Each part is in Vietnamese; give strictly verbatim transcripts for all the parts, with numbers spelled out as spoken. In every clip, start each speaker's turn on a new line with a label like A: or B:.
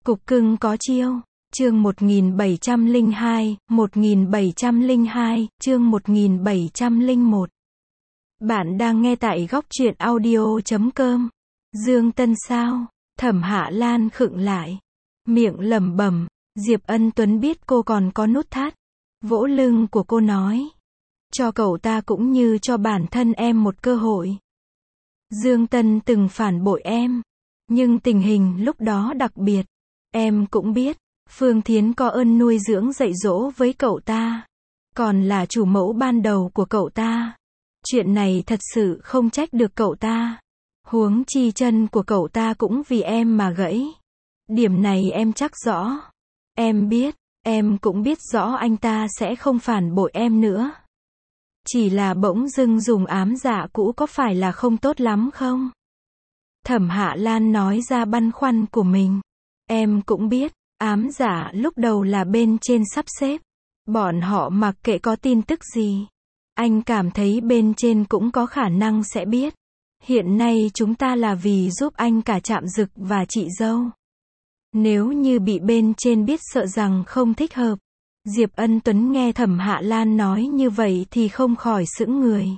A: Cục cưng có chiêu. Chương một nghìn bảy trăm lẻ hai, một nghìn bảy trăm lẻ hai, chương một nghìn bảy trăm lẻ một. Bạn đang nghe tại góc truyện audio chấm com. Dương Tân sao? Thẩm Hạ Lan khựng lại, miệng lẩm bẩm. Diệp Ân Tuấn biết cô còn có nút thắt, vỗ lưng của cô nói, cho cậu ta cũng như cho bản thân em một cơ hội. Dương Tân từng phản bội em, nhưng tình hình lúc đó đặc biệt. Em cũng biết, Phương Thiến có ơn nuôi dưỡng dạy dỗ với cậu ta, còn là chủ mẫu ban đầu của cậu ta. Chuyện này thật sự không trách được cậu ta. Huống chi chân của cậu ta cũng vì em mà gãy. Điểm này em chắc rõ. Em biết, em cũng biết rõ anh ta sẽ không phản bội em nữa. Chỉ là bỗng dưng dùng ám dạ cũ có phải là không tốt lắm không? Thẩm Hạ Lan nói ra băn khoăn của mình. Em cũng biết, ám dạ lúc đầu là bên trên sắp xếp. Bọn họ mặc kệ có tin tức gì, anh cảm thấy bên trên cũng có khả năng sẽ biết. Hiện nay chúng ta là vì giúp anh cả Trạm Dực và chị dâu. Nếu như bị bên trên biết sợ rằng không thích hợp. Diệp Ân Tuấn nghe Thẩm Hạ Lan nói như vậy thì không khỏi sững người.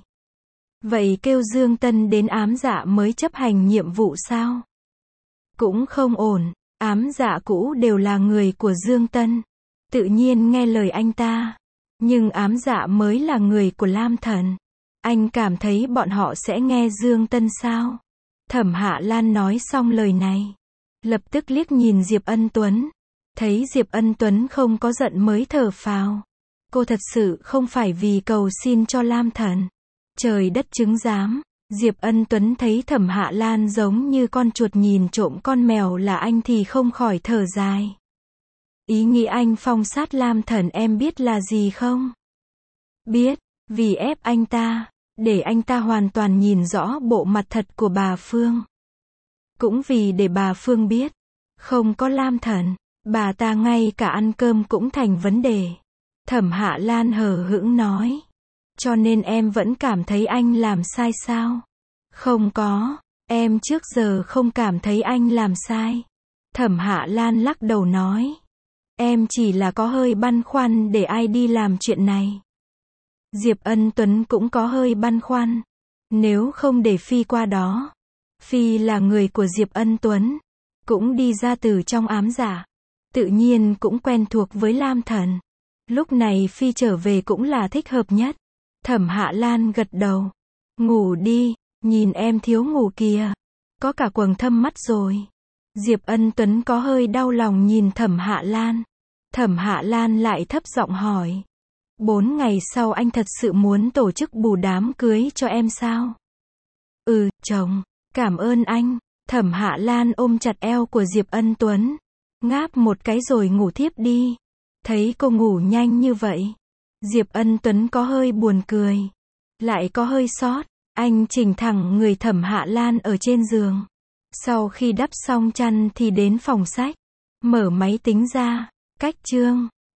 A: Vậy kêu Dương Tân đến ám dạ mới chấp hành nhiệm vụ sao? Cũng không ổn, ám dạ cũ đều là người của Dương Tân, tự nhiên nghe lời anh ta. Nhưng ám dạ mới là người của Lam Thần. Anh cảm thấy bọn họ sẽ nghe Dương Tân sao? Thẩm Hạ Lan nói xong lời này, lập tức liếc nhìn Diệp Ân Tuấn. Thấy Diệp Ân Tuấn không có giận mới thở phào. Cô thật sự không phải vì cầu xin cho Lam Thần. Trời đất chứng giám. Diệp Ân Tuấn thấy Thẩm Hạ Lan giống như con chuột nhìn trộm con mèo là anh thì không khỏi thở dài. Ý nghĩ anh phong sát Lam Thần em biết là gì không? Biết, vì ép anh ta, để anh ta hoàn toàn nhìn rõ bộ mặt thật của bà Phương. Cũng vì để bà Phương biết, không có Lam Thần, bà ta ngay cả ăn cơm cũng thành vấn đề. Thẩm Hạ Lan hờ hững nói. Cho nên em vẫn cảm thấy anh làm sai sao? Không có, em trước giờ không cảm thấy anh làm sai. Thẩm Hạ Lan lắc đầu nói. Em chỉ là có hơi băn khoăn để ai đi làm chuyện này. Diệp Ân Tuấn cũng có hơi băn khoăn. Nếu không để Phi qua đó. Phi là người của Diệp Ân Tuấn, cũng đi ra từ trong ám dạ, tự nhiên cũng quen thuộc với Lam Thần. Lúc này Phi trở về cũng là thích hợp nhất. Thẩm Hạ Lan gật đầu. Ngủ đi, nhìn em thiếu ngủ kìa. Có cả quầng thâm mắt rồi. Diệp Ân Tuấn có hơi đau lòng nhìn Thẩm Hạ Lan. Thẩm Hạ Lan lại thấp giọng hỏi. Bốn ngày sau anh thật sự muốn tổ chức bù đám cưới cho em sao? Ừ, chồng, cảm ơn anh. Thẩm Hạ Lan ôm chặt eo của Diệp Ân Tuấn. Ngáp một cái rồi ngủ thiếp đi. Thấy cô ngủ nhanh như vậy, Diệp Ân Tuấn có hơi buồn cười, lại có hơi xót. Anh chỉnh thẳng người Thẩm Hạ Lan ở trên giường. Sau khi đắp xong chăn thì đến phòng sách, mở máy tính ra, cách chương.